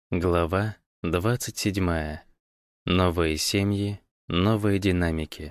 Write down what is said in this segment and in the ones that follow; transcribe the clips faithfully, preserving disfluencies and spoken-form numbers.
Глава двадцать седьмая. Новые семьи, новые динамики.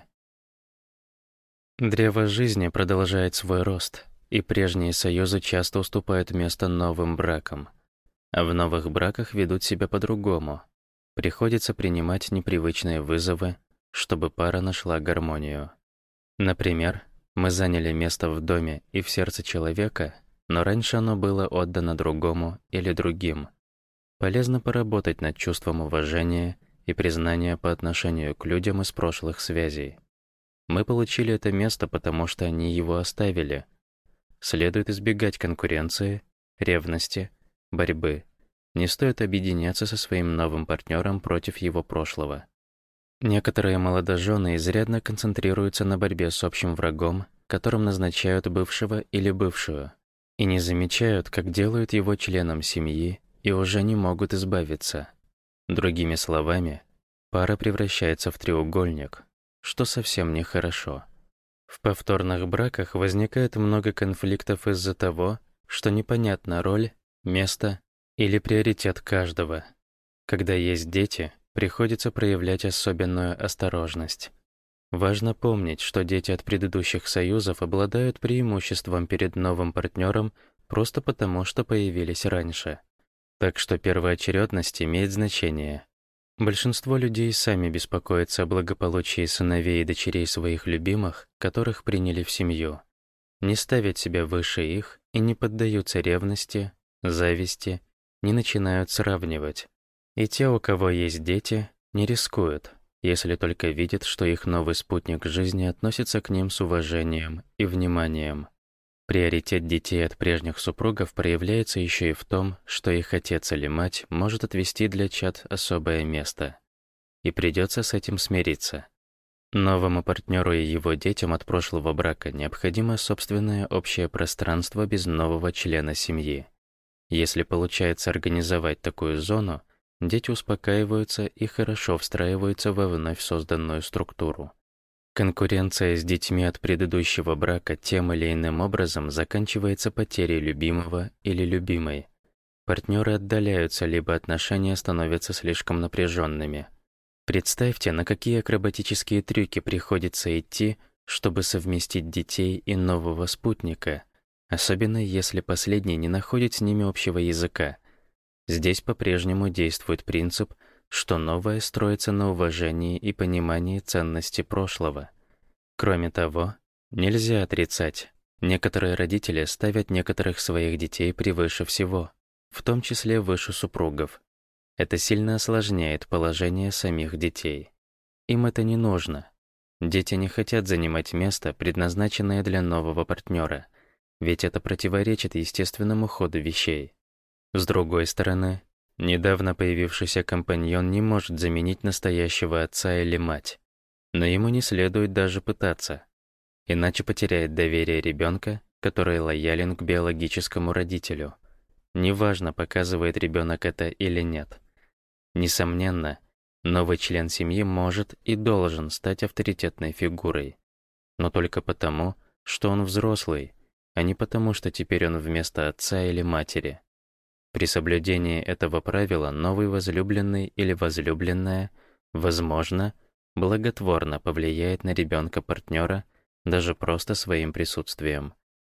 Древо жизни продолжает свой рост, и прежние союзы часто уступают место новым бракам. А в новых браках ведут себя по-другому. Приходится принимать непривычные вызовы, чтобы пара нашла гармонию. Например, мы заняли место в доме и в сердце человека, но раньше оно было отдано другому или другим. Полезно поработать над чувством уважения и признания по отношению к людям из прошлых связей. Мы получили это место, потому что они его оставили. Следует избегать конкуренции, ревности, борьбы. Не стоит объединяться со своим новым партнером против его прошлого. Некоторые молодожены изрядно концентрируются на борьбе с общим врагом, которым назначают бывшего или бывшую, и не замечают, как делают его членом семьи, и уже не могут избавиться. Другими словами, пара превращается в треугольник, что совсем нехорошо. В повторных браках возникает много конфликтов из-за того, что непонятна роль, место или приоритет каждого. Когда есть дети, приходится проявлять особенную осторожность. Важно помнить, что дети от предыдущих союзов обладают преимуществом перед новым партнером просто потому, что появились раньше. Так что первоочередность имеет значение. Большинство людей сами беспокоятся о благополучии сыновей и дочерей своих любимых, которых приняли в семью. Не ставят себя выше их и не поддаются ревности, зависти, не начинают сравнивать. И те, у кого есть дети, не рискуют, если только видят, что их новый спутник жизни относится к ним с уважением и вниманием. Приоритет детей от прежних супругов проявляется еще и в том, что их отец или мать может отвести для чад особое место. И придется с этим смириться. Новому партнеру и его детям от прошлого брака необходимо собственное общее пространство без нового члена семьи. Если получается организовать такую зону, дети успокаиваются и хорошо встраиваются во вновь созданную структуру. Конкуренция с детьми от предыдущего брака тем или иным образом заканчивается потерей любимого или любимой. Партнеры отдаляются, либо отношения становятся слишком напряженными. Представьте, на какие акробатические трюки приходится идти, чтобы совместить детей и нового спутника, особенно если последний не находит с ними общего языка. Здесь по-прежнему действует принцип, что новое строится на уважении и понимании ценности прошлого. Кроме того, нельзя отрицать, некоторые родители ставят некоторых своих детей превыше всего, в том числе выше супругов. Это сильно осложняет положение самих детей. Им это не нужно. Дети не хотят занимать место, предназначенное для нового партнера, ведь это противоречит естественному ходу вещей. С другой стороны, недавно появившийся компаньон не может заменить настоящего отца или мать, но ему не следует даже пытаться, иначе потеряет доверие ребенка, который лоялен к биологическому родителю. Неважно, показывает ребенок это или нет. Несомненно, новый член семьи может и должен стать авторитетной фигурой, но только потому, что он взрослый, а не потому, что теперь он вместо отца или матери. При соблюдении этого правила новый возлюбленный или возлюбленная, возможно, благотворно повлияет на ребенка-партнера даже просто своим присутствием.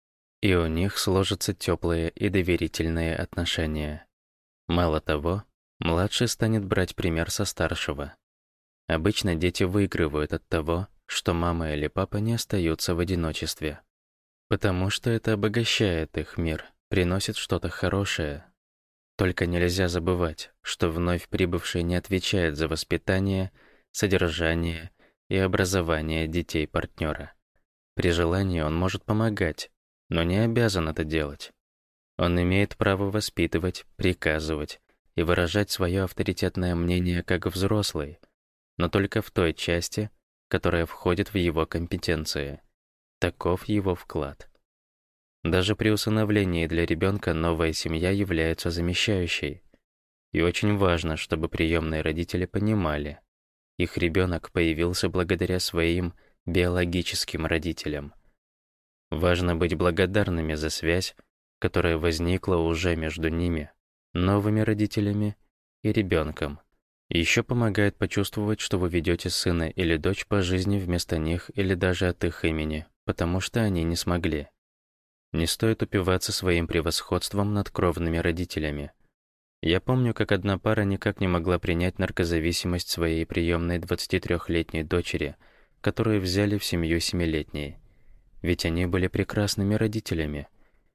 И у них сложатся теплые и доверительные отношения. Мало того, младший станет брать пример со старшего. Обычно дети выигрывают от того, что мама или папа не остаются в одиночестве. Потому что это обогащает их мир, приносит что-то хорошее. Только нельзя забывать, что вновь прибывший не отвечает за воспитание, содержание и образование детей партнера. При желании он может помогать, но не обязан это делать. Он имеет право воспитывать, приказывать и выражать свое авторитетное мнение как взрослый, но только в той части, которая входит в его компетенции. Таков его вклад. Даже при усыновлении для ребенка новая семья является замещающей. И очень важно, чтобы приемные родители понимали, их ребенок появился благодаря своим биологическим родителям. Важно быть благодарными за связь, которая возникла уже между ними, новыми родителями и ребенком. Еще помогает почувствовать, что вы ведете сына или дочь по жизни вместо них или даже от их имени, потому что они не смогли. Не стоит упиваться своим превосходством над кровными родителями. Я помню, как одна пара никак не могла принять наркозависимость своей приемной двадцатитрёхлетней дочери, которую взяли в семью семилетней. Ведь они были прекрасными родителями.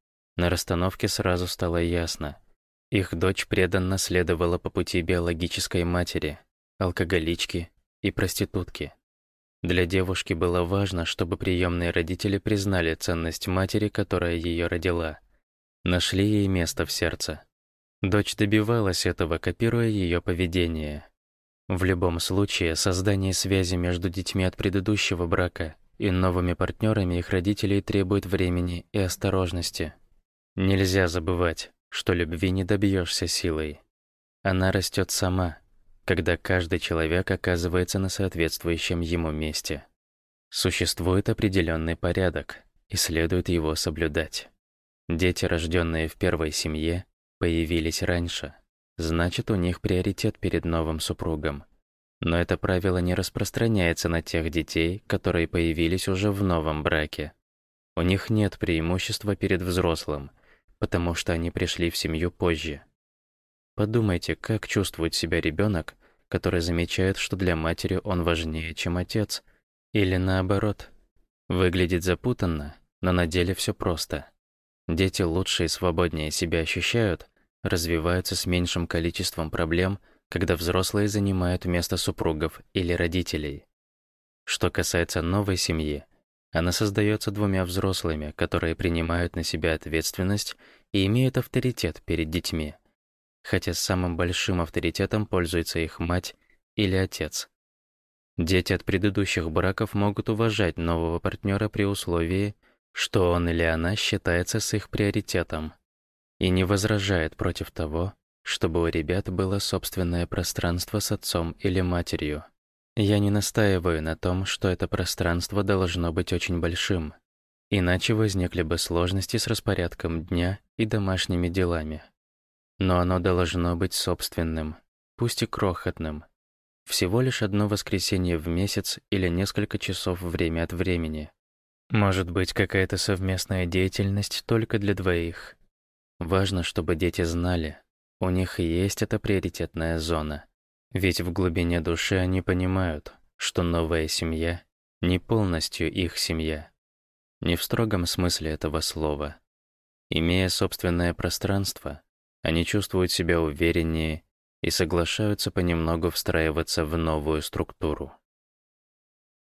На расстановке сразу стало ясно. Их дочь преданно следовала по пути биологической матери, алкоголички и проститутки. Для девушки было важно, чтобы приемные родители признали ценность матери, которая ее родила. Нашли ей место в сердце. Дочь добивалась этого, копируя ее поведение. В любом случае, создание связи между детьми от предыдущего брака и новыми партнерами их родителей требует времени и осторожности. Нельзя забывать, что любви не добьешься силой. Она растет сама, когда каждый человек оказывается на соответствующем ему месте. Существует определенный порядок, и следует его соблюдать. Дети, рожденные в первой семье, появились раньше, значит, у них приоритет перед новым супругом. Но это правило не распространяется на тех детей, которые появились уже в новом браке. У них нет преимущества перед взрослым, потому что они пришли в семью позже. Подумайте, как чувствует себя ребенок, который замечает, что для матери он важнее, чем отец, или наоборот. Выглядит запутанно, но на деле все просто. Дети лучше и свободнее себя ощущают, развиваются с меньшим количеством проблем, когда взрослые занимают место супругов или родителей. Что касается новой семьи, она создается двумя взрослыми, которые принимают на себя ответственность и имеют авторитет перед детьми, хотя самым большим авторитетом пользуется их мать или отец. Дети от предыдущих браков могут уважать нового партнера при условии, что он или она считается с их приоритетом и не возражает против того, чтобы у ребят было собственное пространство с отцом или матерью. Я не настаиваю на том, что это пространство должно быть очень большим, иначе возникли бы сложности с распорядком дня и домашними делами. Но оно должно быть собственным, пусть и крохотным. Всего лишь одно воскресенье в месяц или несколько часов время от времени. Может быть, какая-то совместная деятельность только для двоих. Важно, чтобы дети знали, у них есть эта приоритетная зона. Ведь в глубине души они понимают, что новая семья не полностью их семья. Не в строгом смысле этого слова. Имея собственное пространство, они чувствуют себя увереннее и соглашаются понемногу встраиваться в новую структуру.